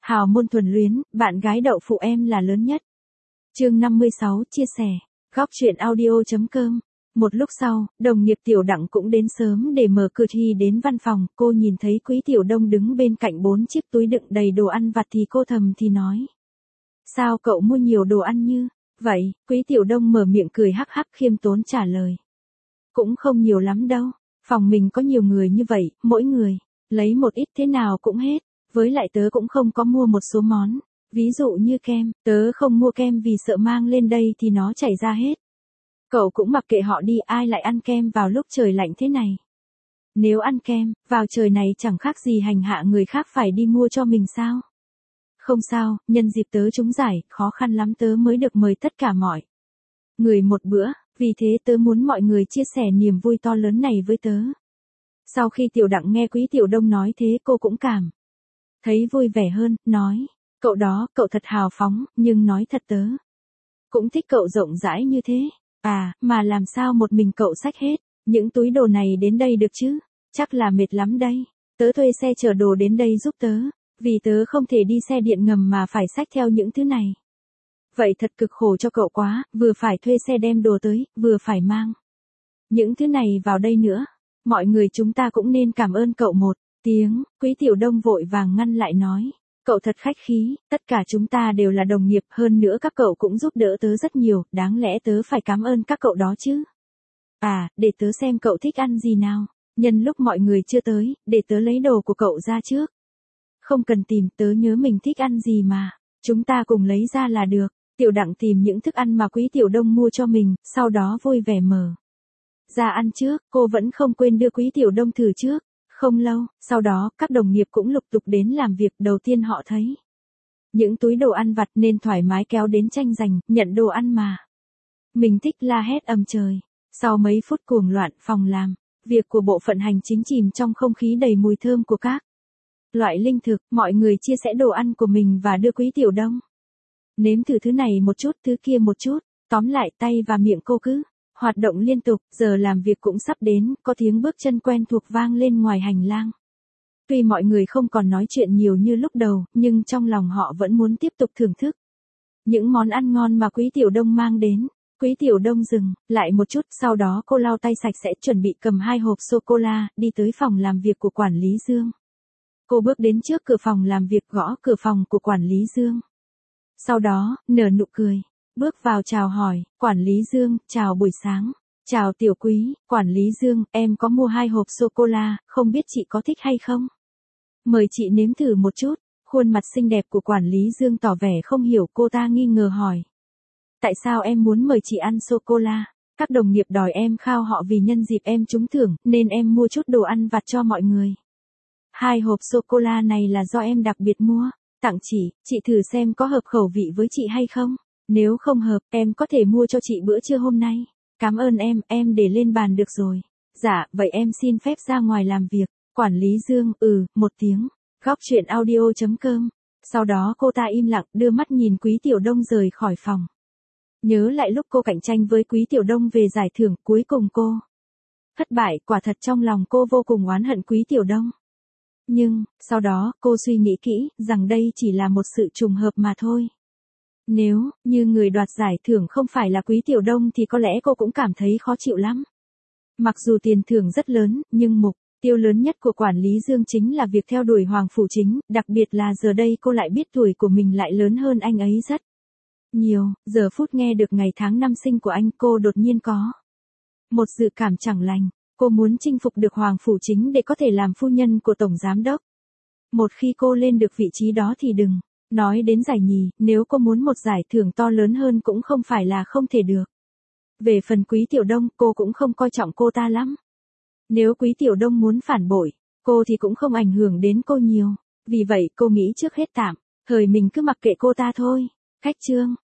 Hào môn thuần luyến, bạn gái đậu phụ em là lớn nhất. Chương 56 chia sẻ. Góc truyện audio.com. Một lúc sau, đồng nghiệp Tiểu Đặng cũng đến sớm để mở cửa thi đến văn phòng. Cô nhìn thấy Quý Tiểu Đông đứng bên cạnh 4 chiếc túi đựng đầy đồ ăn vặt thì cô thầm thì nói. Sao cậu mua nhiều đồ ăn như vậy? Quý Tiểu Đông mở miệng cười hắc hắc khiêm tốn trả lời. Cũng không nhiều lắm đâu. Phòng mình có nhiều người như vậy, mỗi người lấy một ít thế nào cũng hết. Với lại tớ cũng không có mua một số món. Ví dụ như kem, tớ không mua kem vì sợ mang lên đây thì nó chảy ra hết. Cậu cũng mặc kệ họ đi, ai lại ăn kem vào lúc trời lạnh thế này. Nếu ăn kem, vào trời này chẳng khác gì hành hạ người khác phải đi mua cho mình sao? Không sao, nhân dịp tớ trúng giải, khó khăn lắm tớ mới được mời tất cả mọi người một bữa, vì thế tớ muốn mọi người chia sẻ niềm vui to lớn này với tớ. Sau khi Tiểu Đặng nghe Quý Tiểu Đông nói thế cô cũng cảm thấy vui vẻ hơn, nói, cậu đó, cậu thật hào phóng, nhưng nói thật tớ cũng thích cậu rộng rãi như thế. À, mà làm sao một mình cậu xách hết những túi đồ này đến đây được chứ? Chắc là mệt lắm đây. Tớ thuê xe chở đồ đến đây giúp tớ, vì tớ không thể đi xe điện ngầm mà phải xách theo những thứ này. Vậy thật cực khổ cho cậu quá, vừa phải thuê xe đem đồ tới, vừa phải mang những thứ này vào đây nữa. Mọi người chúng ta cũng nên cảm ơn cậu một tiếng. Quý Tiểu Đông vội vàng ngăn lại nói. Cậu thật khách khí, tất cả chúng ta đều là đồng nghiệp, hơn nữa các cậu cũng giúp đỡ tớ rất nhiều, đáng lẽ tớ phải cảm ơn các cậu đó chứ. À, để tớ xem cậu thích ăn gì nào. Nhân lúc mọi người chưa tới, để tớ lấy đồ của cậu ra trước. Không cần tìm, tớ nhớ mình thích ăn gì mà. Chúng ta cùng lấy ra là được. Tiểu Đặng tìm những thức ăn mà Quý Tiểu Đông mua cho mình, sau đó vui vẻ mở ra ăn trước, cô vẫn không quên đưa Quý Tiểu Đông thử trước. Không lâu, sau đó, các đồng nghiệp cũng lục tục đến làm việc. Đầu tiên họ thấy những túi đồ ăn vặt nên thoải mái kéo đến tranh giành, nhận đồ ăn mà mình thích, la hét ầm trời. Sau mấy phút cuồng loạn, phòng làm việc của bộ phận hành chính chìm trong không khí đầy mùi thơm của các loại linh thực. Mọi người chia sẻ đồ ăn của mình và đưa Quý Tiểu Đông nếm thử thứ này một chút, thứ kia một chút. Tóm lại, tay và miệng cô cứ hoạt động liên tục. Giờ làm việc cũng sắp đến, có tiếng bước chân quen thuộc vang lên ngoài hành lang. Tuy mọi người không còn nói chuyện nhiều như lúc đầu, nhưng trong lòng họ vẫn muốn tiếp tục thưởng thức những món ăn ngon mà Quý Tiểu Đông mang đến. Quý Tiểu Đông dừng lại một chút, sau đó cô lau tay sạch sẽ, chuẩn bị cầm 2 hộp sô-cô-la, đi tới phòng làm việc của quản lý Dương. Cô bước đến trước cửa phòng làm việc, gõ cửa phòng của quản lý Dương. Sau đó, nở nụ cười, bước vào chào hỏi. Quản lý Dương, chào buổi sáng. Chào Tiểu Quý. Quản lý Dương, em có mua 2 hộp sô-cô-la, không biết chị có thích hay không? Mời chị nếm thử một chút. Khuôn mặt xinh đẹp của quản lý Dương tỏ vẻ không hiểu, cô ta nghi ngờ hỏi. Tại sao em muốn mời chị ăn sô-cô-la? Các đồng nghiệp đòi em khao họ vì nhân dịp em trúng thưởng, nên em mua chút đồ ăn vặt cho mọi người. 2 hộp sô-cô-la này là do em đặc biệt mua, tặng chị thử xem có hợp khẩu vị với chị hay không. Nếu không hợp, em có thể mua cho chị bữa trưa hôm nay. Cảm ơn em để lên bàn được rồi. Dạ, vậy em xin phép ra ngoài làm việc. Quản lý Dương, một tiếng. Góc truyện audio.com. Sau đó cô ta im lặng, đưa mắt nhìn Quý Tiểu Đông rời khỏi phòng. Nhớ lại lúc cô cạnh tranh với Quý Tiểu Đông về giải thưởng, cuối cùng cô thất bại, quả thật trong lòng cô vô cùng oán hận Quý Tiểu Đông. Nhưng, sau đó, cô suy nghĩ kỹ, rằng đây chỉ là một sự trùng hợp mà thôi. Nếu như người đoạt giải thưởng không phải là Quý Tiểu Đông thì có lẽ cô cũng cảm thấy khó chịu lắm. Mặc dù tiền thưởng rất lớn, nhưng mục tiêu lớn nhất của quản lý Dương chính là việc theo đuổi Hoàng Phủ Chính, đặc biệt là giờ đây cô lại biết tuổi của mình lại lớn hơn anh ấy rất nhiều. Giờ phút nghe được ngày tháng năm sinh của anh, cô đột nhiên có một dự cảm chẳng lành. Cô muốn chinh phục được Hoàng Phủ Chính để có thể làm phu nhân của Tổng Giám Đốc. Một khi cô lên được vị trí đó thì đừng nói đến giải nhì, nếu cô muốn một giải thưởng to lớn hơn cũng không phải là không thể được. Về phần Quý Tiểu Đông, cô cũng không coi trọng cô ta lắm. Nếu Quý Tiểu Đông muốn phản bội cô thì cũng không ảnh hưởng đến cô nhiều. Vì vậy cô nghĩ trước hết tạm thời mình cứ mặc kệ cô ta thôi. Khách trương.